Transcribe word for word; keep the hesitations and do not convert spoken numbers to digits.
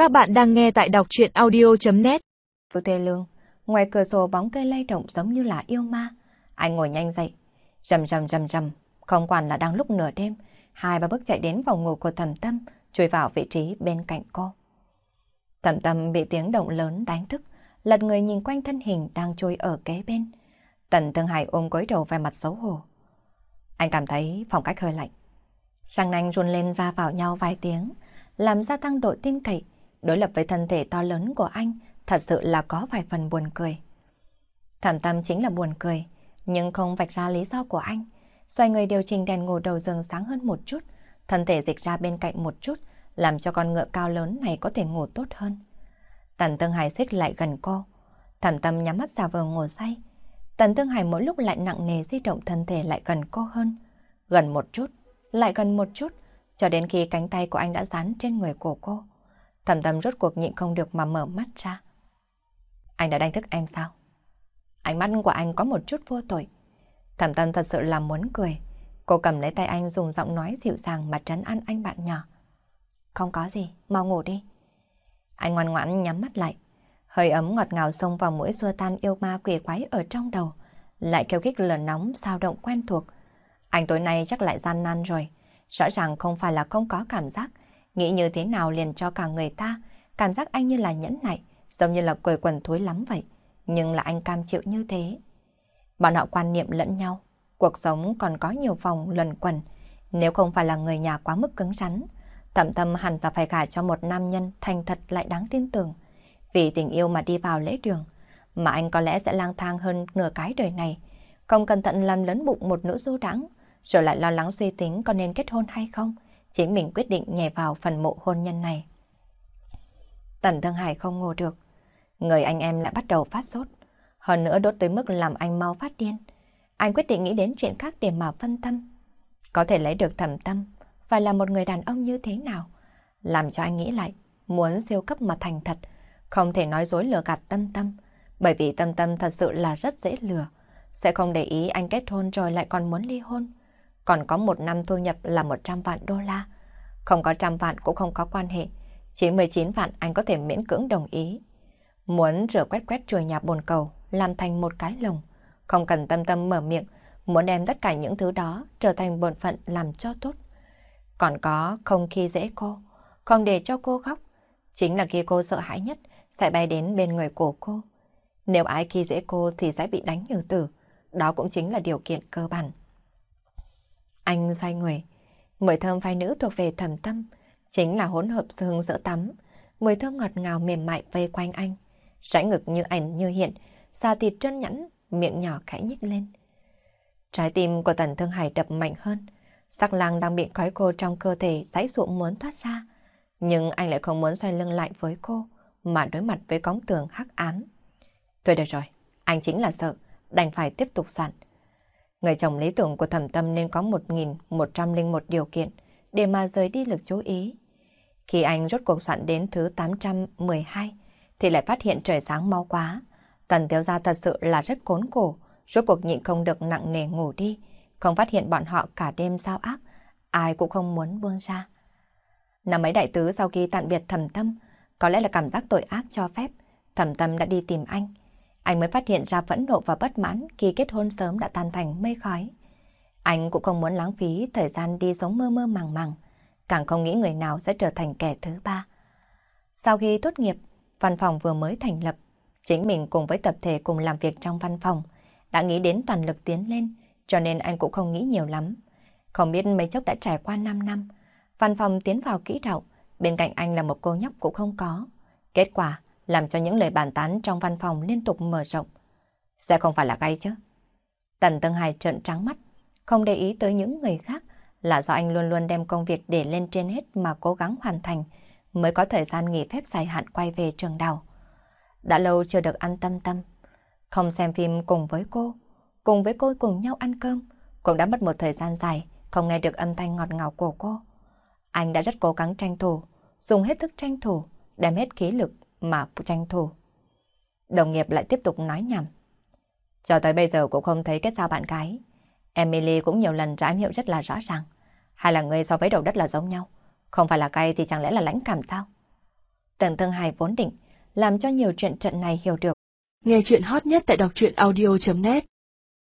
Các bạn đang nghe tại đọc truyện audio chấm net. Vũ Tê Lương, ngoài cửa sổ bóng cây lay động giống như là yêu ma. Anh ngồi nhanh dậy, rầm rầm rầm rầm, không quản là đang lúc nửa đêm, hai ba bước chạy đến phòng ngủ của Thẩm Tâm, chui vào vị trí bên cạnh cô. Thẩm Tâm bị tiếng động lớn đánh thức, lật người nhìn quanh thân hình đang trôi ở kế bên. Tần Tương Hải ôm gối đầu vẻ mặt xấu hổ. Anh cảm thấy phong cách hơi lạnh. Răng nanh run lên va vào nhau vài tiếng, làm gia tăng độ tin cậy. Đối lập với thân thể to lớn của anh, thật sự là có vài phần buồn cười. Thẩm Tâm chính là buồn cười, nhưng không vạch ra lý do của anh. Xoay người điều chỉnh đèn ngủ đầu giường sáng hơn một chút, thân thể dịch ra bên cạnh một chút, làm cho con ngựa cao lớn này có thể ngủ tốt hơn. Tần Tương Hải xích lại gần cô. Thẩm Tâm nhắm mắt giả vờ ngủ say. Tần Tương Hải mỗi lúc lại nặng nề di động thân thể lại gần cô hơn. Gần một chút, lại gần một chút, cho đến khi cánh tay của anh đã dán trên người của cô. Thẩm Tâm rốt cuộc nhịn không được mà mở mắt ra. Anh đã đánh thức em sao? Ánh mắt của anh có một chút vô tội. Thẩm Tâm thật sự là muốn cười. Cô cầm lấy tay anh dùng giọng nói dịu dàng mà trấn an anh bạn nhỏ. Không có gì, mau ngủ đi. Anh ngoan ngoãn nhắm mắt lại. Hơi ấm ngọt ngào xông vào mũi xua tan yêu ma quỷ quái ở trong đầu. Lại kêu khích lửa nóng sao động quen thuộc. Anh tối nay chắc lại gian nan rồi. Rõ ràng không phải là không có cảm giác. Nghĩ như thế nào liền cho cả người ta. Cảm giác anh như là nhẫn nại, giống như là quầy quần thối lắm vậy. Nhưng là anh cam chịu như thế. Bọn họ quan niệm lẫn nhau. Cuộc sống còn có nhiều vòng luẩn quẩn. Nếu không phải là người nhà quá mức cứng rắn, Thẩm Tâm hẳn là phải gả cho một nam nhân thành thật lại đáng tin tưởng. Vì tình yêu mà đi vào lễ đường, mà anh có lẽ sẽ lang thang hơn nửa cái đời này. Không cẩn thận làm lớn bụng một nữ du đãng, rồi lại lo lắng suy tính có nên kết hôn hay không. Chính mình quyết định nhảy vào phần mộ hôn nhân này. Tần Thương Hải không ngủ được. Người anh em lại bắt đầu phát sốt. Hơn nữa đốt tới mức làm anh mau phát điên. Anh quyết định nghĩ đến chuyện khác để mà phân tâm. Có thể lấy được Thẩm Tâm phải là một người đàn ông như thế nào? Làm cho anh nghĩ lại, muốn siêu cấp mà thành thật, không thể nói dối lừa gạt Tâm Tâm. Bởi vì Tâm Tâm thật sự là rất dễ lừa. Sẽ không để ý anh kết hôn rồi lại còn muốn ly hôn. Còn có một năm thu nhập là một trăm vạn đô la. Không có trăm vạn cũng không có quan hệ. chín mươi chín vạn anh có thể miễn cưỡng đồng ý. Muốn rửa quét quét chùi nhà bồn cầu, làm thành một cái lồng. Không cần Tâm Tâm mở miệng, muốn đem tất cả những thứ đó trở thành bổn phận làm cho tốt. Còn có không khi dễ cô, không để cho cô khóc. Chính là khi cô sợ hãi nhất, sẽ bay đến bên người của cô. Nếu ai khi dễ cô thì sẽ bị đánh như tử. Đó cũng chính là điều kiện cơ bản. Anh xoay người. Mùi thơm phai nữ thuộc về Thẩm Tâm, chính là hỗn hợp hương sữa tắm. Mùi thơm ngọt ngào mềm mại vây quanh anh. Rãnh ngực như ảnh như hiện, da thịt trơn nhẵn, miệng nhỏ khẽ nhích lên. Trái tim của Tần Thương Hải đập mạnh hơn. Sắc lang đang bị khói cô trong cơ thể giãy giụa muốn thoát ra. Nhưng anh lại không muốn xoay lưng lại với cô, mà đối mặt với cống tường hắc ám. Thôi được rồi, anh chính là sợ, đành phải tiếp tục soạn. Người chồng lý tưởng của Thẩm Tâm nên có một nghìn một trăm lẻ một điều kiện để mà rời đi lực chú ý. Khi anh rốt cuộc soạn đến thứ tám trăm mười hai thì lại phát hiện trời sáng mau quá. Tần Thiếu Gia thật sự là rất khốn khổ, rốt cuộc nhịn không được nặng nề ngủ đi, không phát hiện bọn họ cả đêm giao ác, ai cũng không muốn buông ra. Năm ấy đại tứ sau khi tạm biệt Thẩm Tâm, có lẽ là cảm giác tội ác cho phép, Thẩm Tâm đã đi tìm anh. Anh mới phát hiện ra phẫn nộ và bất mãn khi kết hôn sớm đã tan thành mây khói. Anh cũng không muốn lãng phí thời gian đi sống mơ mơ màng màng, càng không nghĩ người nào sẽ trở thành kẻ thứ ba. Sau khi tốt nghiệp, văn phòng vừa mới thành lập, chính mình cùng với tập thể cùng làm việc trong văn phòng, đã nghĩ đến toàn lực tiến lên, cho nên anh cũng không nghĩ nhiều lắm. Không biết mấy chốc đã trải qua năm năm, văn phòng tiến vào kỹ đạo, bên cạnh anh là một cô nhóc cũng không có. Kết quả làm cho những lời bàn tán trong văn phòng liên tục mở rộng. Sẽ không phải là gay chứ? Tần Tương Hải trợn trắng mắt, không để ý tới những người khác, là do anh luôn luôn đem công việc để lên trên hết mà cố gắng hoàn thành, mới có thời gian nghỉ phép dài hạn quay về trường đào. Đã lâu chưa được ăn Tâm Tâm, không xem phim cùng với cô, cùng với cô cùng nhau ăn cơm, cũng đã mất một thời gian dài, không nghe được âm thanh ngọt ngào của cô. Anh đã rất cố gắng tranh thủ, dùng hết thức tranh thủ, đem hết khí lực mà tranh thủ. Đồng nghiệp lại tiếp tục nói nhảm. Cho tới bây giờ cũng không thấy kết giao bạn gái. Emily cũng nhiều lần ra ám hiệu rất là rõ ràng. Hay là người so với đầu đất là giống nhau, không phải là cay thì chẳng lẽ là lãnh cảm sao? Tưởng Thương Hải vốn định làm cho nhiều chuyện trận này hiểu được. Nghe chuyện hot nhất tại đọc truyện audio chấm net